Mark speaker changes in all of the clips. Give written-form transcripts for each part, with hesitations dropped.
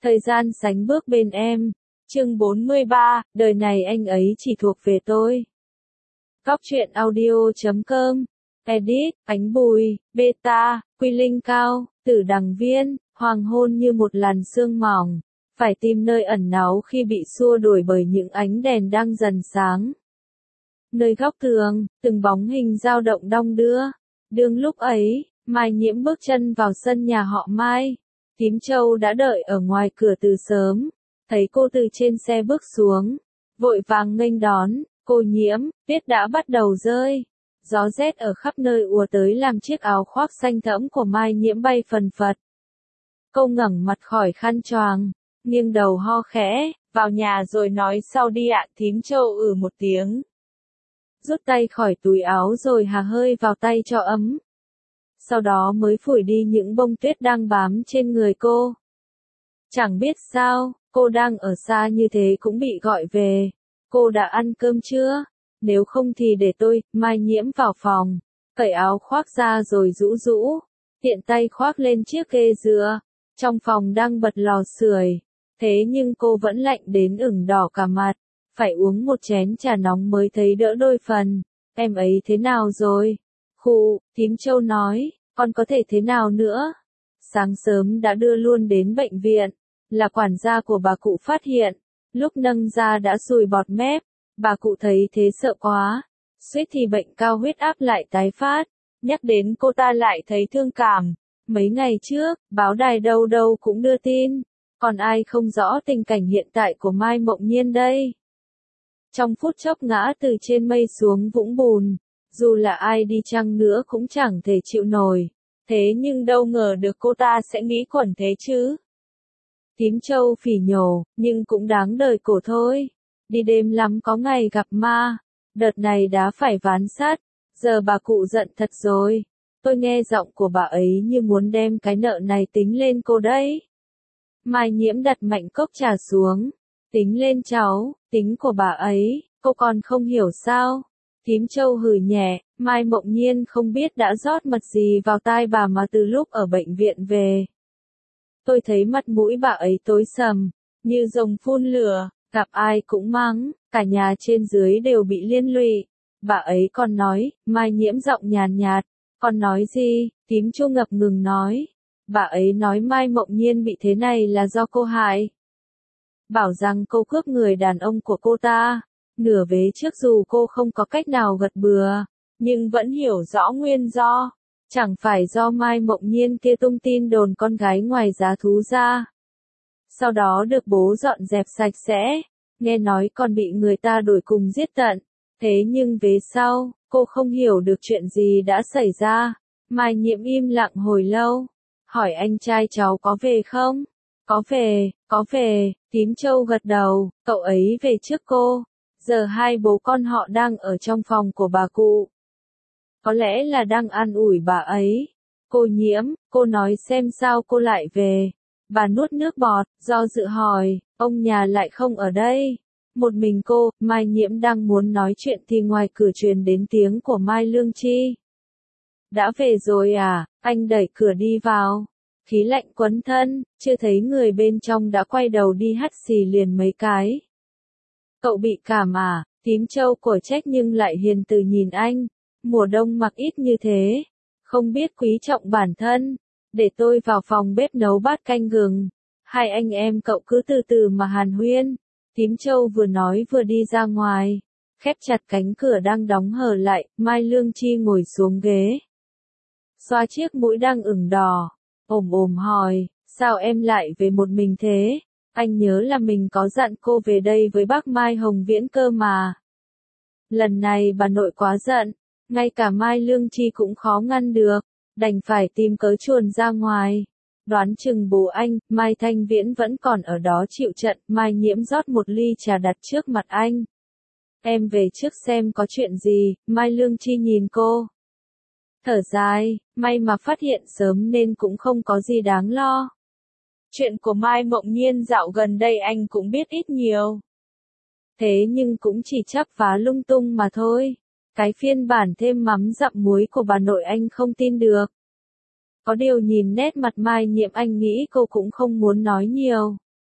Speaker 1: Thời gian sánh bước bên em. Chương 43, đời này anh ấy chỉ thuộc về tôi. Góc truyện audio.com. Edit, Ánh Bùi, Beta, Quy Linh Cao, Tử Đằng Viên, hoàng hôn như một làn sương mỏng. Phải tìm nơi ẩn náu khi bị xua đuổi bởi những ánh đèn đang dần sáng. Nơi góc tường, từng bóng hình dao động đong đưa. Đương lúc ấy, Mai Nhiễm bước chân vào sân nhà họ Mai. Tím Châu đã đợi ở ngoài cửa từ sớm. Thấy cô từ trên xe bước xuống, vội vàng nghênh đón. Cô Nhiễm, tuyết đã bắt đầu rơi. Gió rét ở khắp nơi ùa tới làm chiếc áo khoác xanh thẫm của Mai Nhiễm bay phần phật. Cô ngẩng mặt khỏi khăn choàng, nghiêng đầu ho khẽ, vào nhà rồi nói sau đi ạ. Tím Châu một tiếng. Rút tay khỏi túi áo rồi hà hơi vào tay cho ấm. Sau đó mới phủi đi những bông tuyết đang bám trên người cô. Chẳng biết sao, cô đang ở xa như thế cũng bị gọi về. Cô đã ăn cơm chưa? Nếu không thì để tôi. Mai Nhiễm vào phòng, cởi áo khoác ra rồi rũ rũ, tiện tay khoác lên chiếc ghê dựa. Trong phòng đang bật lò sưởi, thế nhưng cô vẫn lạnh đến ửng đỏ cả mặt. Phải uống một chén trà nóng mới thấy đỡ đôi phần. Em ấy thế nào rồi? Khụ, Tím Châu nói, con có thể thế nào nữa? Sáng sớm đã đưa luôn đến bệnh viện, là quản gia của bà cụ phát hiện. Lúc nâng ra đã sùi bọt mép, bà cụ thấy thế sợ quá. Suýt thì bệnh cao huyết áp lại tái phát. Nhắc đến cô ta lại thấy thương cảm. Mấy ngày trước, báo đài đâu đâu cũng đưa tin. Còn ai không rõ tình cảnh hiện tại của Mai Mộng Nhiên đây? Trong phút chốc ngã từ trên mây xuống vũng bùn, dù là ai đi chăng nữa cũng chẳng thể chịu nổi. Thế nhưng đâu ngờ được cô ta sẽ nghĩ quẩn thế chứ. Tím Châu phỉ nhổ, nhưng cũng đáng đời cổ thôi. Đi đêm lắm có ngày gặp ma. Đợt này đã phải ván sắt. Giờ bà cụ giận thật rồi. Tôi nghe giọng của bà ấy như muốn đem cái nợ này tính lên cô đấy. Mai Nhiễm đặt mạnh cốc trà xuống. Tính lên cháu, tính của bà ấy, cô còn không hiểu sao? Tím Châu hừ nhẹ, Mai Mộng Nhiên không biết đã rót mật gì vào tai bà mà từ lúc ở bệnh viện về. Tôi thấy mặt mũi bà ấy tối sầm, như rồng phun lửa, gặp ai cũng mắng, cả nhà trên dưới đều bị liên lụy. Bà ấy còn nói, Mai Nhiễm giọng nhàn nhạt, còn nói gì? Tím Châu ngập ngừng nói. Bà ấy nói Mai Mộng Nhiên bị thế này là do cô hại. Bảo rằng cô cướp người đàn ông của cô ta. Nửa vế trước dù cô không có cách nào gật bừa, nhưng vẫn hiểu rõ nguyên do. Chẳng phải do Mai Mộng Nhiên kia tung tin đồn con gái ngoài giá thú ra. Sau đó được bố dọn dẹp sạch sẽ, nghe nói còn bị người ta đuổi cùng giết tận. Thế nhưng về sau, cô không hiểu được chuyện gì đã xảy ra. Mai Nhiễm im lặng hồi lâu, hỏi anh trai cháu có về không? Có về, Tím Châu gật đầu, cậu ấy về trước cô. Giờ hai bố con họ đang ở trong phòng của bà cụ. Có lẽ là đang an ủi bà ấy. Cô Nhiễm, cô nói xem sao cô lại về. Bà nuốt nước bọt, do dự hỏi, ông nhà lại không ở đây. Một mình cô. Mai Nhiễm đang muốn nói chuyện thì ngoài cửa truyền đến tiếng của Mai Lương Chi. Đã về rồi à? Anh đẩy cửa đi vào. Khí lạnh quấn thân, chưa thấy người bên trong đã quay đầu đi hắt xì liền mấy cái. Cậu bị cảm à? Tím Châu cổ trách nhưng lại hiền từ nhìn anh. Mùa đông mặc ít như thế, không biết quý trọng bản thân. Để tôi vào phòng bếp nấu bát canh gừng. Hai anh em cậu cứ từ từ mà hàn huyên. Tím Châu vừa nói vừa đi ra ngoài, khép chặt cánh cửa đang đóng hờ lại. Mai Lương Chi ngồi xuống ghế, xoa chiếc mũi đang ửng đỏ, ồm hỏi, sao em lại về một mình thế? Anh nhớ là mình có dặn cô về đây với bác Mai Hồng Viễn cơ mà. Lần này bà nội quá giận, ngay cả Mai Lương Chi cũng khó ngăn được, đành phải tìm cớ chuồn ra ngoài. Đoán chừng bố anh, Mai Thanh Viễn vẫn còn ở đó chịu trận. Mai Nhiễm rót một ly trà đặt trước mặt anh. Em về trước xem có chuyện gì. Mai Lương Chi nhìn cô, thở dài, may mà phát hiện sớm nên cũng không có gì đáng lo. Chuyện của Mai Mộng Nhiên dạo gần đây anh cũng biết ít nhiều. Thế nhưng cũng chỉ chắp vá lung tung mà thôi. Cái phiên bản thêm mắm dặm muối của bà nội anh không tin được. Có điều nhìn nét mặt Mai Nhiễm anh nghĩ cô cũng không muốn nói nhiều.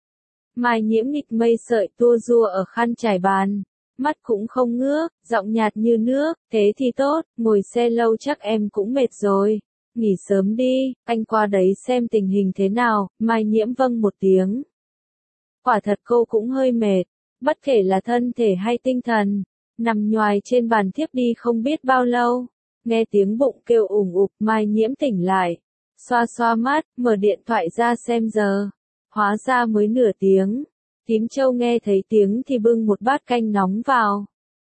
Speaker 1: Mai Nhiễm nghịch mây sợi tua rua ở khăn trải bàn. Mắt cũng không ngước, giọng nhạt như nước, thế thì tốt, ngồi xe lâu chắc em cũng mệt rồi. Nghỉ sớm đi, anh qua đấy xem tình hình thế nào, Mai Nhiễm vâng một tiếng. Quả thật cô cũng hơi mệt, bất kể là thân thể hay tinh thần, nằm nhoài trên bàn thiếp đi không biết bao lâu. Nghe tiếng bụng kêu ủng ục, Mai Nhiễm tỉnh lại, xoa xoa mắt, mở điện thoại ra xem giờ. Hóa ra mới nửa tiếng. Tím Châu nghe thấy tiếng thì bưng một bát canh nóng vào.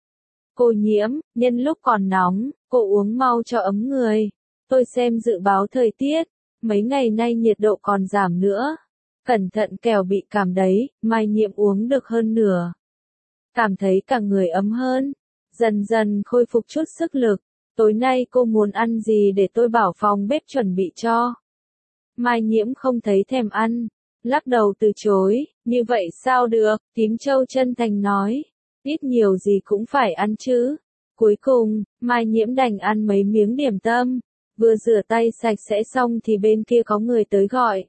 Speaker 1: Cô Nhiễm, nhân lúc còn nóng, cô uống mau cho ấm người. Tôi xem dự báo thời tiết, mấy ngày nay nhiệt độ còn giảm nữa. Cẩn thận kẻo bị cảm đấy, Mai Nhiễm uống được hơn nửa. Cảm thấy cả người ấm hơn, dần dần khôi phục chút sức lực. Tối nay cô muốn ăn gì để tôi bảo phòng bếp chuẩn bị cho. Mai Nhiễm không thấy thèm ăn, lắc đầu từ chối, như vậy sao được, Tím Châu chân thành nói, ít nhiều gì cũng phải ăn chứ. Cuối cùng, Mai Nhiễm đành ăn mấy miếng điểm tâm, vừa rửa tay sạch sẽ xong thì bên kia có người tới gọi.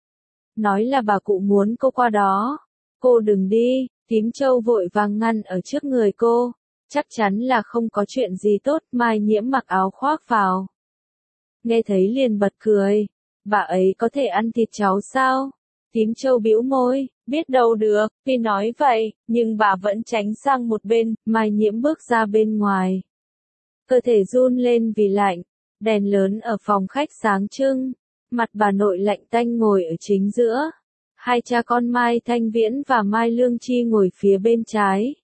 Speaker 1: Nói là bà cụ muốn cô qua đó. Cô đừng đi, Tím Châu vội vàng ngăn ở trước người cô. Chắc chắn là không có chuyện gì tốt, Mai Nhiễm mặc áo khoác vào. Nghe thấy liền bật cười, bà ấy có thể ăn thịt cháu sao? Tím Châu bĩu môi, biết đâu được, khi nói vậy, nhưng bà vẫn tránh sang một bên, Mai Nhiễm bước ra bên ngoài. Cơ thể run lên vì lạnh, đèn lớn ở phòng khách sáng trưng, mặt bà nội lạnh tanh ngồi ở chính giữa. Hai cha con Mai Thanh Viễn và Mai Lương Chi ngồi phía bên trái.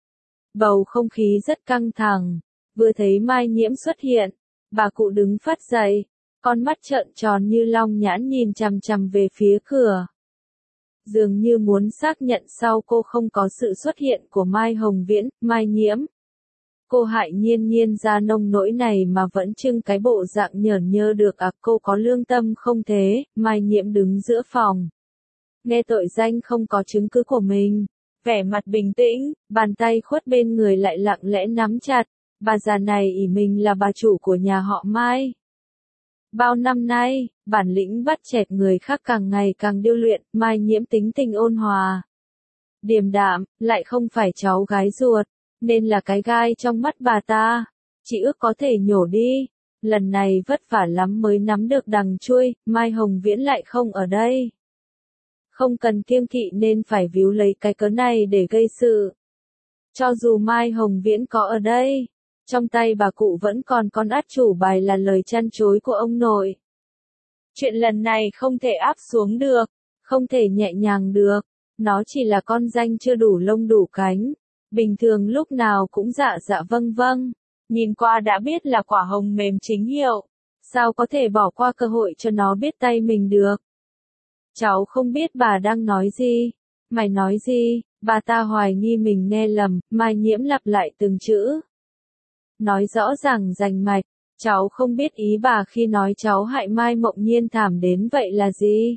Speaker 1: Bầu không khí rất căng thẳng, vừa thấy Mai Nhiễm xuất hiện, bà cụ đứng phắt dậy, con mắt trợn tròn như long nhãn nhìn chằm chằm về phía cửa. Dường như muốn xác nhận sau cô không có sự xuất hiện của Mai Hồng Viễn, Mai Nhiễm. Cô hại nhiên nhiên ra nông nỗi này mà vẫn trưng cái bộ dạng nhởn nhơ được à, cô có lương tâm không thế? Mai Nhiễm đứng giữa phòng. Nghe tội danh không có chứng cứ của mình, vẻ mặt bình tĩnh, bàn tay khuất bên người lại lặng lẽ nắm chặt, bà già này ỷ mình là bà chủ của nhà họ Mai. Bao năm nay, bản lĩnh bắt chẹt người khác càng ngày càng điêu luyện, Mai Nhiễm tính tình ôn hòa, điềm đạm, lại không phải cháu gái ruột, nên là cái gai trong mắt bà ta. Chỉ ước có thể nhổ đi, lần này vất vả lắm mới nắm được đằng chuôi, Mai Hồng Viễn lại không ở đây. Không cần kiêng kỵ nên phải víu lấy cái cớ này để gây sự. Cho dù Mai Hồng Viễn có ở đây, trong tay bà cụ vẫn còn con át chủ bài là lời chăn chối của ông nội. Chuyện lần này không thể áp xuống được, không thể nhẹ nhàng được, nó chỉ là con danh chưa đủ lông đủ cánh. Bình thường lúc nào cũng dạ dạ vâng vâng, nhìn qua đã biết là quả hồng mềm chính hiệu, sao có thể bỏ qua cơ hội cho nó biết tay mình được. Cháu không biết bà đang nói gì. Mày nói gì? Bà ta hoài nghi mình nghe lầm, Mai Nhiễm lặp lại từng chữ. Nói rõ ràng rành mạch, cháu không biết ý bà khi nói cháu hại Mai Mộng Nhiên thảm đến vậy là gì.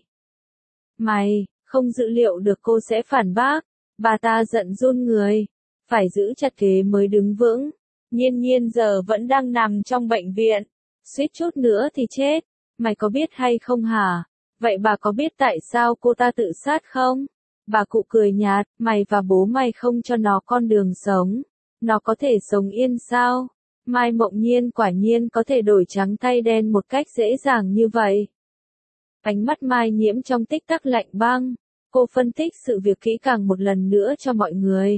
Speaker 1: Mày, không dự liệu được cô sẽ phản bác. Bà ta giận run người, phải giữ chặt ghế mới đứng vững. Nhiên Nhiên giờ vẫn đang nằm trong bệnh viện, suýt chút nữa thì chết. Mày có biết hay không hả? Vậy bà có biết tại sao cô ta tự sát không? Bà cụ cười nhạt, mày và bố mày không cho nó con đường sống. Nó có thể sống yên sao? Mai Mộng Nhiên quả nhiên có thể đổi trắng thay đen một cách dễ dàng như vậy. Ánh mắt Mai Nhiễm trong tích tắc lạnh băng. Cô phân tích sự việc kỹ càng một lần nữa cho mọi người.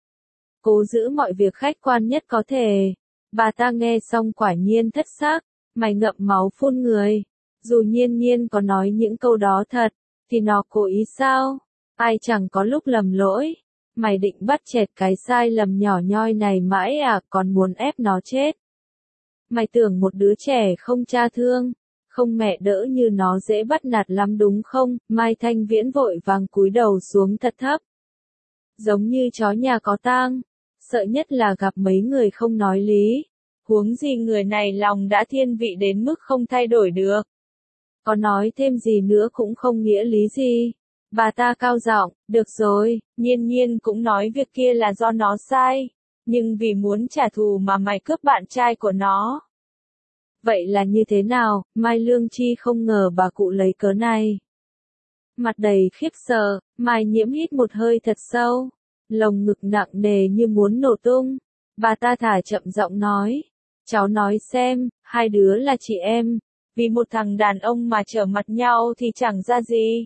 Speaker 1: Cố giữ mọi việc khách quan nhất có thể. Bà ta nghe xong quả nhiên thất xác, mày ngậm máu phun người. Dù Nhiên Nhiên có nói những câu đó thật, thì nó cố ý sao? Ai chẳng có lúc lầm lỗi. Mày định bắt chẹt cái sai lầm nhỏ nhoi này mãi à, còn muốn ép nó chết. Mày tưởng một đứa trẻ không cha thương, không mẹ đỡ như nó dễ bắt nạt lắm đúng không? Mai Thanh Viễn vội vàng cúi đầu xuống thật thấp. Giống như chó nhà có tang, sợ nhất là gặp mấy người không nói lý. Huống gì người này lòng đã thiên vị đến mức không thay đổi được. Có nói thêm gì nữa cũng không nghĩa lý gì. Bà ta cao giọng, được rồi, Nhiên Nhiên cũng nói việc kia là do nó sai. Nhưng vì muốn trả thù mà mày cướp bạn trai của nó. Vậy là như thế nào? Mai Lương Chi không ngờ bà cụ lấy cớ này. Mặt đầy khiếp sợ, Mai Nhiễm hít một hơi thật sâu, lồng ngực nặng nề như muốn nổ tung. Bà ta thả chậm giọng nói, cháu nói xem, hai đứa là chị em, vì một thằng đàn ông mà trở mặt nhau thì chẳng ra gì.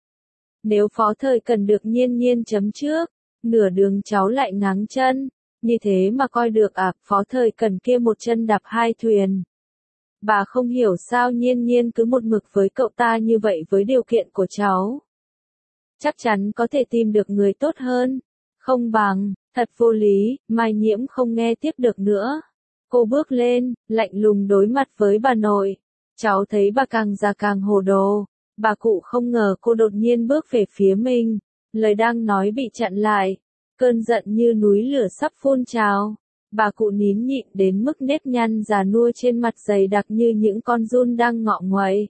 Speaker 1: Nếu Phó Thời Cần được Nhiên Nhiên chấm trước, nửa đường cháu lại ngáng chân, như thế mà coi được à? Phó Thời Cần kia một chân đạp hai thuyền. Bà không hiểu sao Nhiên Nhiên cứ một mực với cậu ta như vậy với điều kiện của cháu. Chắc chắn có thể tìm được người tốt hơn. Không bằng, thật vô lý, Mai Nhiễm không nghe tiếp được nữa. Cô bước lên, lạnh lùng đối mặt với bà nội. Cháu thấy bà càng già càng hồ đồ. Bà cụ không ngờ cô đột nhiên bước về phía mình. Lời đang nói bị chặn lại. Cơn giận như núi lửa sắp phun trào. Bà cụ nín nhịn đến mức nếp nhăn già nua trên mặt dày đặc như những con giun đang ngọ nguậy.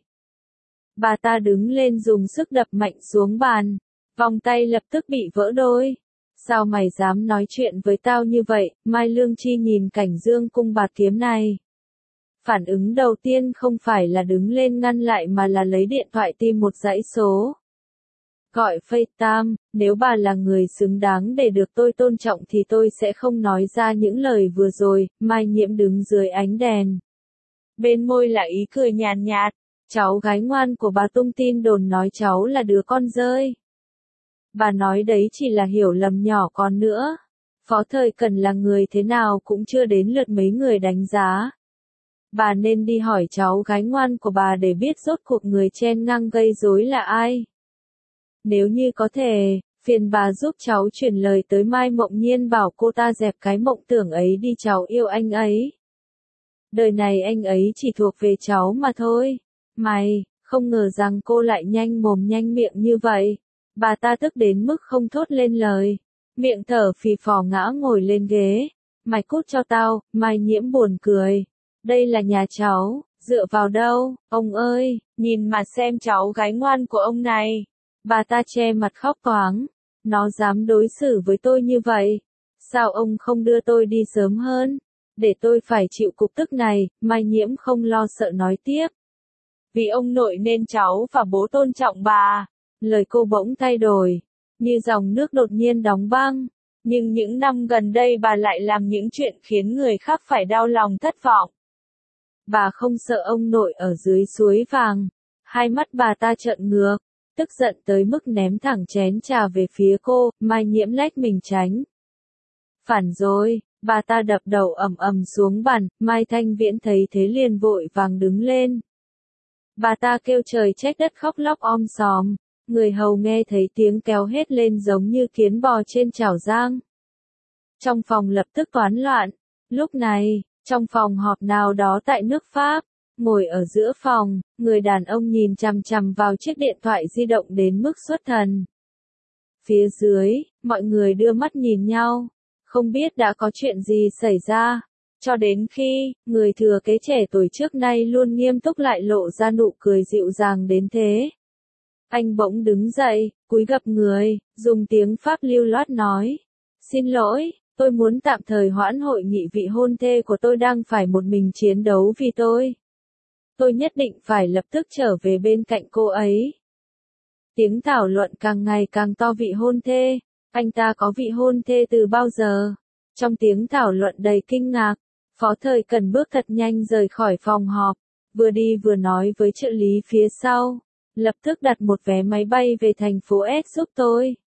Speaker 1: Bà ta đứng lên dùng sức đập mạnh xuống bàn. Vòng tay lập tức bị vỡ đôi. Sao mày dám nói chuyện với tao như vậy? Mai Lương Chi nhìn cảnh dương cung bạt kiếm này. Phản ứng đầu tiên không phải là đứng lên ngăn lại mà là lấy điện thoại tìm một dãy số. Gọi FaceTime, nếu bà là người xứng đáng để được tôi tôn trọng thì tôi sẽ không nói ra những lời vừa rồi. Mai Nhiễm đứng dưới ánh đèn. Bên môi là ý cười nhàn nhạt. Cháu gái ngoan của bà tung tin đồn nói cháu là đứa con dơi. Bà nói đấy chỉ là hiểu lầm nhỏ còn nữa. Phó Thời Cần là người thế nào cũng chưa đến lượt mấy người đánh giá. Bà nên đi hỏi cháu gái ngoan của bà để biết rốt cuộc người chen ngang gây rối là ai. Nếu như có thể, phiền bà giúp cháu chuyển lời tới Mai Mộng Nhiên bảo cô ta dẹp cái mộng tưởng ấy đi, cháu yêu anh ấy. Đời này anh ấy chỉ thuộc về cháu mà thôi. Mày, không ngờ rằng cô lại nhanh mồm nhanh miệng như vậy. Bà ta tức đến mức không thốt lên lời. Miệng thở phì phò ngã ngồi lên ghế. Mày cút cho tao. Mai Nhiễm buồn cười. Đây là nhà cháu, dựa vào đâu, ông ơi, nhìn mà xem cháu gái ngoan của ông này. Bà ta che mặt khóc toáng. Nó dám đối xử với tôi như vậy. Sao ông không đưa tôi đi sớm hơn? Để tôi phải chịu cục tức này. Mai Nhiễm không lo sợ nói tiếp. Vì ông nội nên cháu và bố tôn trọng bà. Lời cô bỗng thay đổi, như dòng nước đột nhiên đóng băng. Nhưng những năm gần đây bà lại làm những chuyện khiến người khác phải đau lòng thất vọng. Bà không sợ ông nội ở dưới suối vàng. Hai mắt bà ta trợn ngược, tức giận tới mức ném thẳng chén trà về phía cô. Mai Nhiễm lách mình tránh. Phản rồi, bà ta đập đầu ầm ầm xuống bàn. Mai Thanh Viễn thấy thế liền vội vàng đứng lên. Bà ta kêu trời trách đất khóc lóc om sòm. Người hầu nghe thấy tiếng kéo hết lên giống như kiến bò trên chảo rang. Trong phòng lập tức toán loạn. Lúc này, trong phòng họp nào đó tại nước Pháp, ngồi ở giữa phòng, người đàn ông nhìn chằm chằm vào chiếc điện thoại di động đến mức xuất thần. Phía dưới, mọi người đưa mắt nhìn nhau, không biết đã có chuyện gì xảy ra. Cho đến khi, người thừa kế trẻ tuổi trước nay luôn nghiêm túc lại lộ ra nụ cười dịu dàng đến thế. Anh bỗng đứng dậy, cúi gập người, dùng tiếng Pháp lưu loát nói. Xin lỗi, tôi muốn tạm thời hoãn hội nghị, vị hôn thê của tôi đang phải một mình chiến đấu vì tôi. Tôi nhất định phải lập tức trở về bên cạnh cô ấy. Tiếng thảo luận càng ngày càng to. Vị hôn thê, anh ta có vị hôn thê từ bao giờ? Trong tiếng thảo luận đầy kinh ngạc, Phó Thời Cần bước thật nhanh rời khỏi phòng họp, vừa đi vừa nói với trợ lý phía sau. Lập tức đặt một vé máy bay về thành phố S giúp tôi.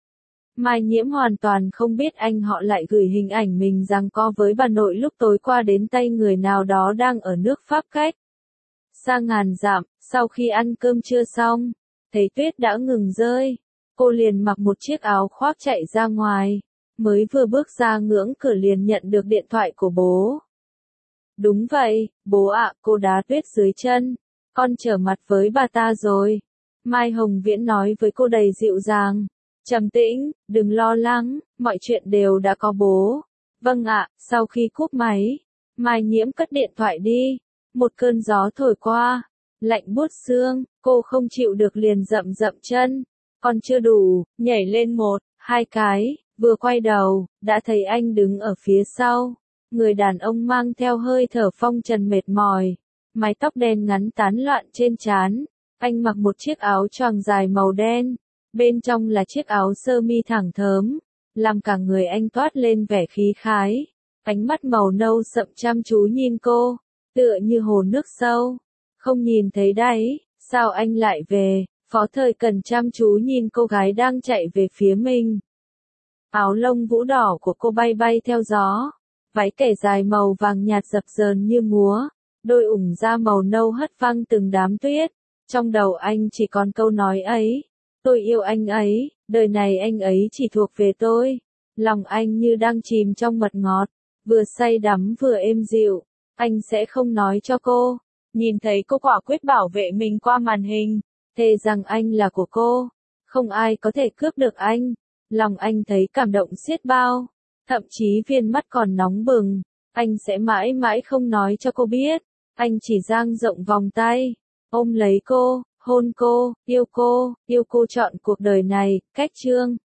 Speaker 1: Mai Nhiễm hoàn toàn không biết anh họ lại gửi hình ảnh mình giằng co với bà nội lúc tối qua đến tay người nào đó đang ở nước Pháp cách xa ngàn dặm. Sau khi ăn cơm trưa xong, thấy tuyết đã ngừng rơi, cô liền mặc một chiếc áo khoác chạy ra ngoài. Mới vừa bước ra ngưỡng cửa liền nhận được điện thoại của bố. Đúng vậy, bố ạ, cô đá tuyết dưới chân. Con trở mặt với bà ta rồi. Mai Hồng Viễn nói với cô đầy dịu dàng. Trầm tĩnh, đừng lo lắng, mọi chuyện đều đã có bố. Vâng ạ. Sau khi cúp máy, Mai Nhiễm cất điện thoại đi. Một cơn gió thổi qua, lạnh buốt xương, cô không chịu được liền dậm dậm chân. Còn chưa đủ, nhảy lên một, hai cái, vừa quay đầu, đã thấy anh đứng ở phía sau. Người đàn ông mang theo hơi thở phong trần mệt mỏi. Mái tóc đen ngắn tán loạn trên trán, Anh mặc một chiếc áo choàng dài màu đen, bên trong là chiếc áo sơ mi thẳng thớm, làm cả người anh toát lên vẻ khí khái. Ánh mắt màu nâu sậm chăm chú nhìn cô, tựa như hồ nước sâu, không nhìn thấy đáy. Sao anh lại về? Phó Thời Cần chăm chú nhìn cô gái đang chạy về phía mình. Áo lông vũ đỏ của cô bay bay theo gió, váy kẻ dài màu vàng nhạt dập dờn như múa, đôi ủng da màu nâu hất văng từng đám tuyết. Trong đầu anh chỉ còn câu nói ấy, tôi yêu anh ấy, đời này anh ấy chỉ thuộc về tôi. Lòng anh như đang chìm trong mật ngọt, vừa say đắm vừa êm dịu. Anh sẽ không nói cho cô. Nhìn thấy cô quả quyết bảo vệ mình qua màn hình, thề rằng anh là của cô, không ai có thể cướp được anh. Lòng anh thấy cảm động xiết bao, thậm chí viên mắt còn nóng bừng. Anh sẽ mãi mãi không nói cho cô biết. Anh chỉ dang rộng vòng tay, ôm lấy cô, hôn cô, yêu cô trọn cuộc đời này. Cách chương